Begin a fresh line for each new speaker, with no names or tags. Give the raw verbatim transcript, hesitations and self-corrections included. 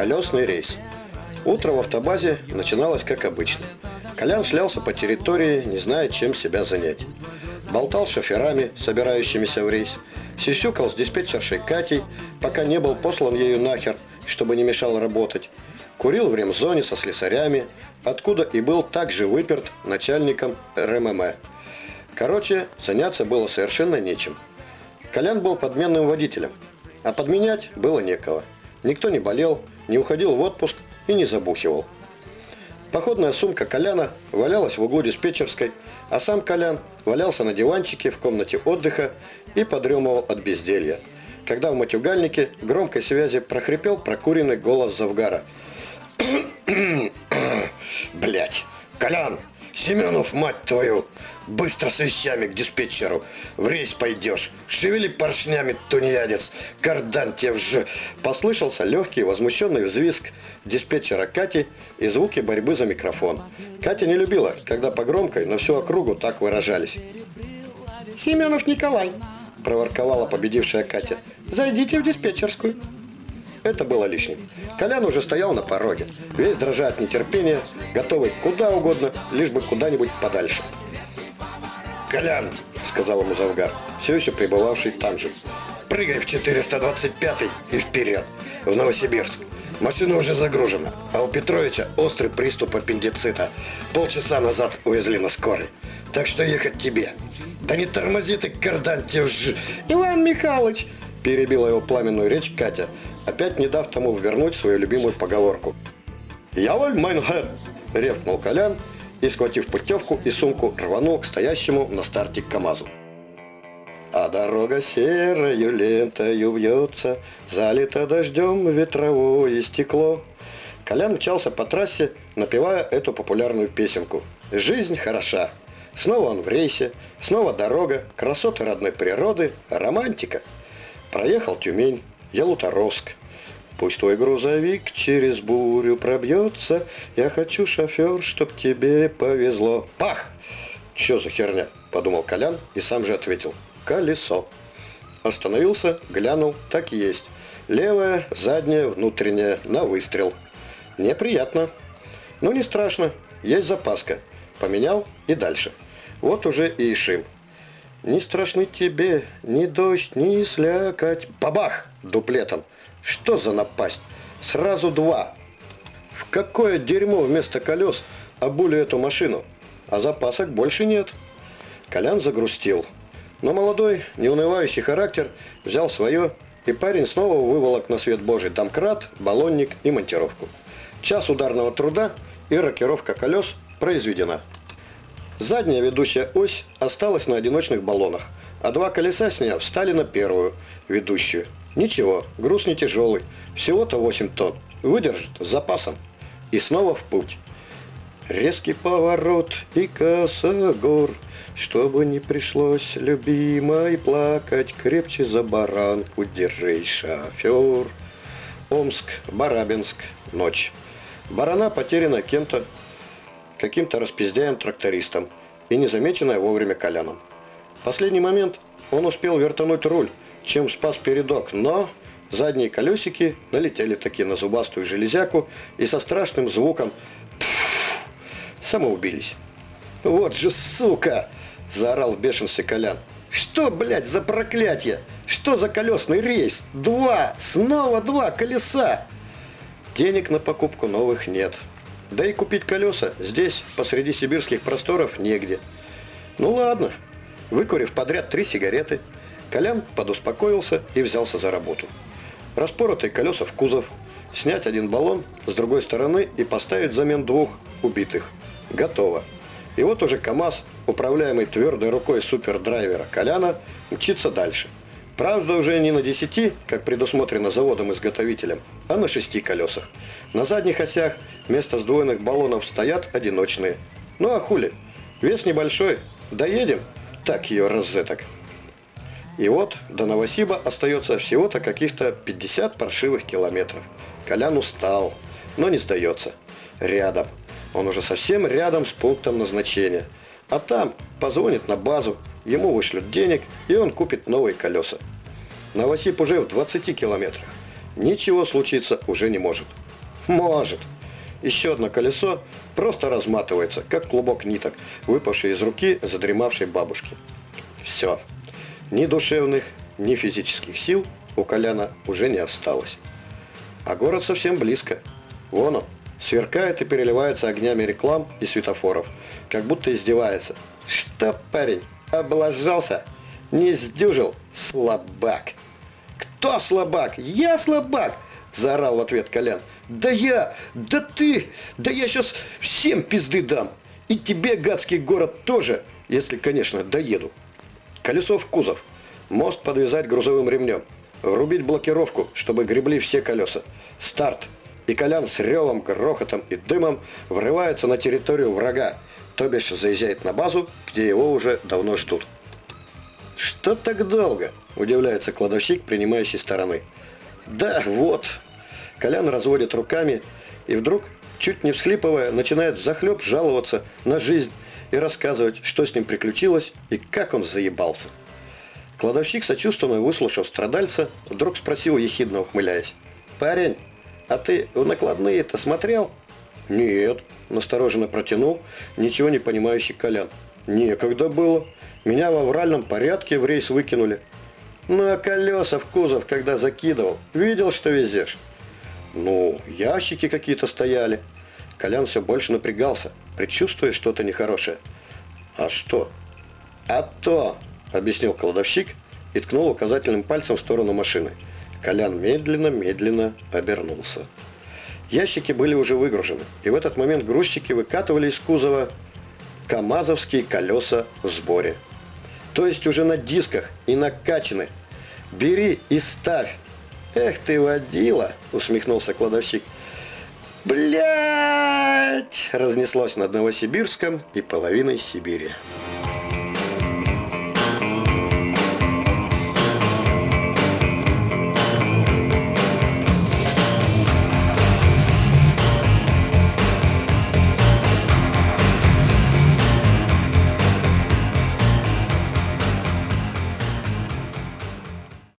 Колесный рейс. Утро в автобазе начиналось как обычно. Колян шлялся по территории, не зная, чем себя занять. Болтал с шоферами, собирающимися в рейс. Сюсюкал с диспетчершей Катей, пока не был послан ею нахер, чтобы не мешал работать. Курил в ремзоне со слесарями, откуда и был также выперт начальником эр эм эм. Короче, заняться было совершенно нечем. Колян был подменным водителем, а подменять было некого. Никто не болел, не уходил в отпуск и не забухивал. Походная сумка Коляна валялась в углу диспетчерской, а сам Колян валялся на диванчике в комнате отдыха и подремывал от безделья, когда в матюгальнике громкой связи прохрипел прокуренный голос Завгара. Блять, Колян, Семенов, мать твою, быстро с вещами к диспетчеру, в рейс пойдешь, шевели поршнями, тунеядец, кардан тебе вж... Послышался легкий возмущенный взвизг диспетчера Кати и звуки борьбы за микрофон. Катя не любила, когда по громкой на всю округу так выражались. «Семенов Николай», – проворковала победившая Катя, – «зайдите в диспетчерскую». Это было лишним. Колян уже стоял на пороге, весь дрожа от нетерпения, готовый куда угодно, лишь бы куда-нибудь подальше. «Колян», — сказал ему Завгар, все еще пребывавший там же, — «прыгай в четыреста двадцать пятый и вперед, в Новосибирск. Машина уже загружена, а у Петровича острый приступ аппендицита. Полчаса назад увезли на скорой. Так что ехать тебе». «Да не тормози ты, кардан, тебе вж...» «Иван Михайлович», — перебила его пламенную речь Катя, опять не дав тому вернуть свою любимую поговорку. «Яволь, майнхер!» — ревкнул Колян и, схватив путевку и сумку, рванул к стоящему на старте КамАЗу. А дорога серою лентою вьется, залито дождем ветровое стекло. Колян мчался по трассе, напевая эту популярную песенку. Жизнь хороша. Снова он в рейсе, снова дорога, красоты родной природы, романтика. Проехал Тюмень, Ялуторовск. Пусть твой грузовик через бурю пробьется, я хочу, шофер, чтоб тебе повезло. Пах! Че за херня? Подумал Колян и сам же ответил. Колесо. Остановился, глянул, так и есть. Левая, задняя, внутренняя, на выстрел. Неприятно. Но не страшно, есть запаска. Поменял и дальше. Вот уже и Ишим. Не страшны тебе ни дождь, ни слякоть. Бабах! Дуплетом. Что за напасть? Сразу два. В какое дерьмо вместо колес обули эту машину? А запасок больше нет. Колян загрустил. Но молодой, неунывающий характер взял свое, и парень снова выволок на свет Божий домкрат, баллонник и монтировку. Час ударного труда, и рокировка колес произведена. Задняя ведущая ось осталась на одиночных баллонах, а два колеса с нее встали на первую, ведущую. Ничего, груз не тяжелый, всего-то восемь тонн, выдержит с запасом. И снова в путь. Резкий поворот и косогор, чтобы не пришлось, любимой, плакать, крепче за баранку держись, шофер. Омск, Барабинск, ночь. Барана потеряна кем-то, каким-то распиздяем-трактористом и незамеченная вовремя Коляном. В последний момент он успел вертануть руль, чем спас передок, но задние колесики налетели таки на зубастую железяку и со страшным звуком пфф, самоубились. «Вот же сука!» – заорал в бешенстве Колян. «Что, блядь, за проклятие? Что за колесный рейс? Два! Снова два колеса!» Денег на покупку новых нет. Да и купить колеса здесь, посреди сибирских просторов, негде. Ну ладно. Выкурив подряд три сигареты, Колян подуспокоился и взялся за работу. Распоротые колеса в кузов, снять один баллон с другой стороны и поставить взамен двух убитых. Готово. И вот уже КамАЗ, управляемый твердой рукой супердрайвера Коляна, мчится дальше. Правда, уже не на десяти, как предусмотрено заводом-изготовителем, а на шести колесах. На задних осях вместо сдвоенных баллонов стоят одиночные. Ну а хули? Вес небольшой. Доедем? Так ее розеток. И вот до Новосиба остается всего-то каких-то пятьдесят паршивых километров. Колян устал, но не сдается. Рядом. Он уже совсем рядом с пунктом назначения. А там позвонит на базу, ему вышлют денег, и он купит новые колеса. Новосиб уже в двадцати километрах. Ничего случиться уже не может. Может. Еще одно колесо просто разматывается, как клубок ниток, выпавший из руки задремавшей бабушки. Все. Ни душевных, ни физических сил у Коляна уже не осталось. А город совсем близко. Вон он, сверкает и переливается огнями реклам и светофоров, как будто издевается. Что, парень, облажался? Не сдюжил? Слабак. Кто слабак? Я слабак! Заорал в ответ Колян. Да я, да ты, да я сейчас всем пизды дам. И тебе, гадский город, тоже, если, конечно, доеду. Колесо в кузов. Мост подвязать грузовым ремнем. Врубить блокировку, чтобы гребли все колеса. Старт. И Колян с ревом, грохотом и дымом врывается на территорию врага, то бишь заезжает на базу, где его уже давно ждут. «Что так долго?» – удивляется кладовщик, принимающий стороны. «Да вот». Колян разводит руками и вдруг, чуть не всхлипывая, начинает взахлеб жаловаться на жизнь и рассказывать, что с ним приключилось и как он заебался. Кладовщик, сочувственно выслушав страдальца, вдруг спросил, ехидно ухмыляясь: «Парень, а ты в накладные-то смотрел?» «Нет», – настороженно протянул ничего не понимающий Колян. «Некогда было. Меня в авральном порядке в рейс выкинули». «Ну а колеса в кузов, когда закидывал, видел, что везешь?» «Ну, ящики какие-то стояли». Колян все больше напрягался, предчувствуя что-то нехорошее. «А что?» «А то», — объяснил кладовщик и ткнул указательным пальцем в сторону машины. Колян медленно-медленно обернулся. Ящики были уже выгружены, и в этот момент грузчики выкатывали из кузова камазовские колеса в сборе. То есть уже на дисках и накачаны. «Бери и ставь». «Эх ты, водила!» — усмехнулся кладовщик. «Блядь!» — разнеслось над Новосибирском и половиной Сибири.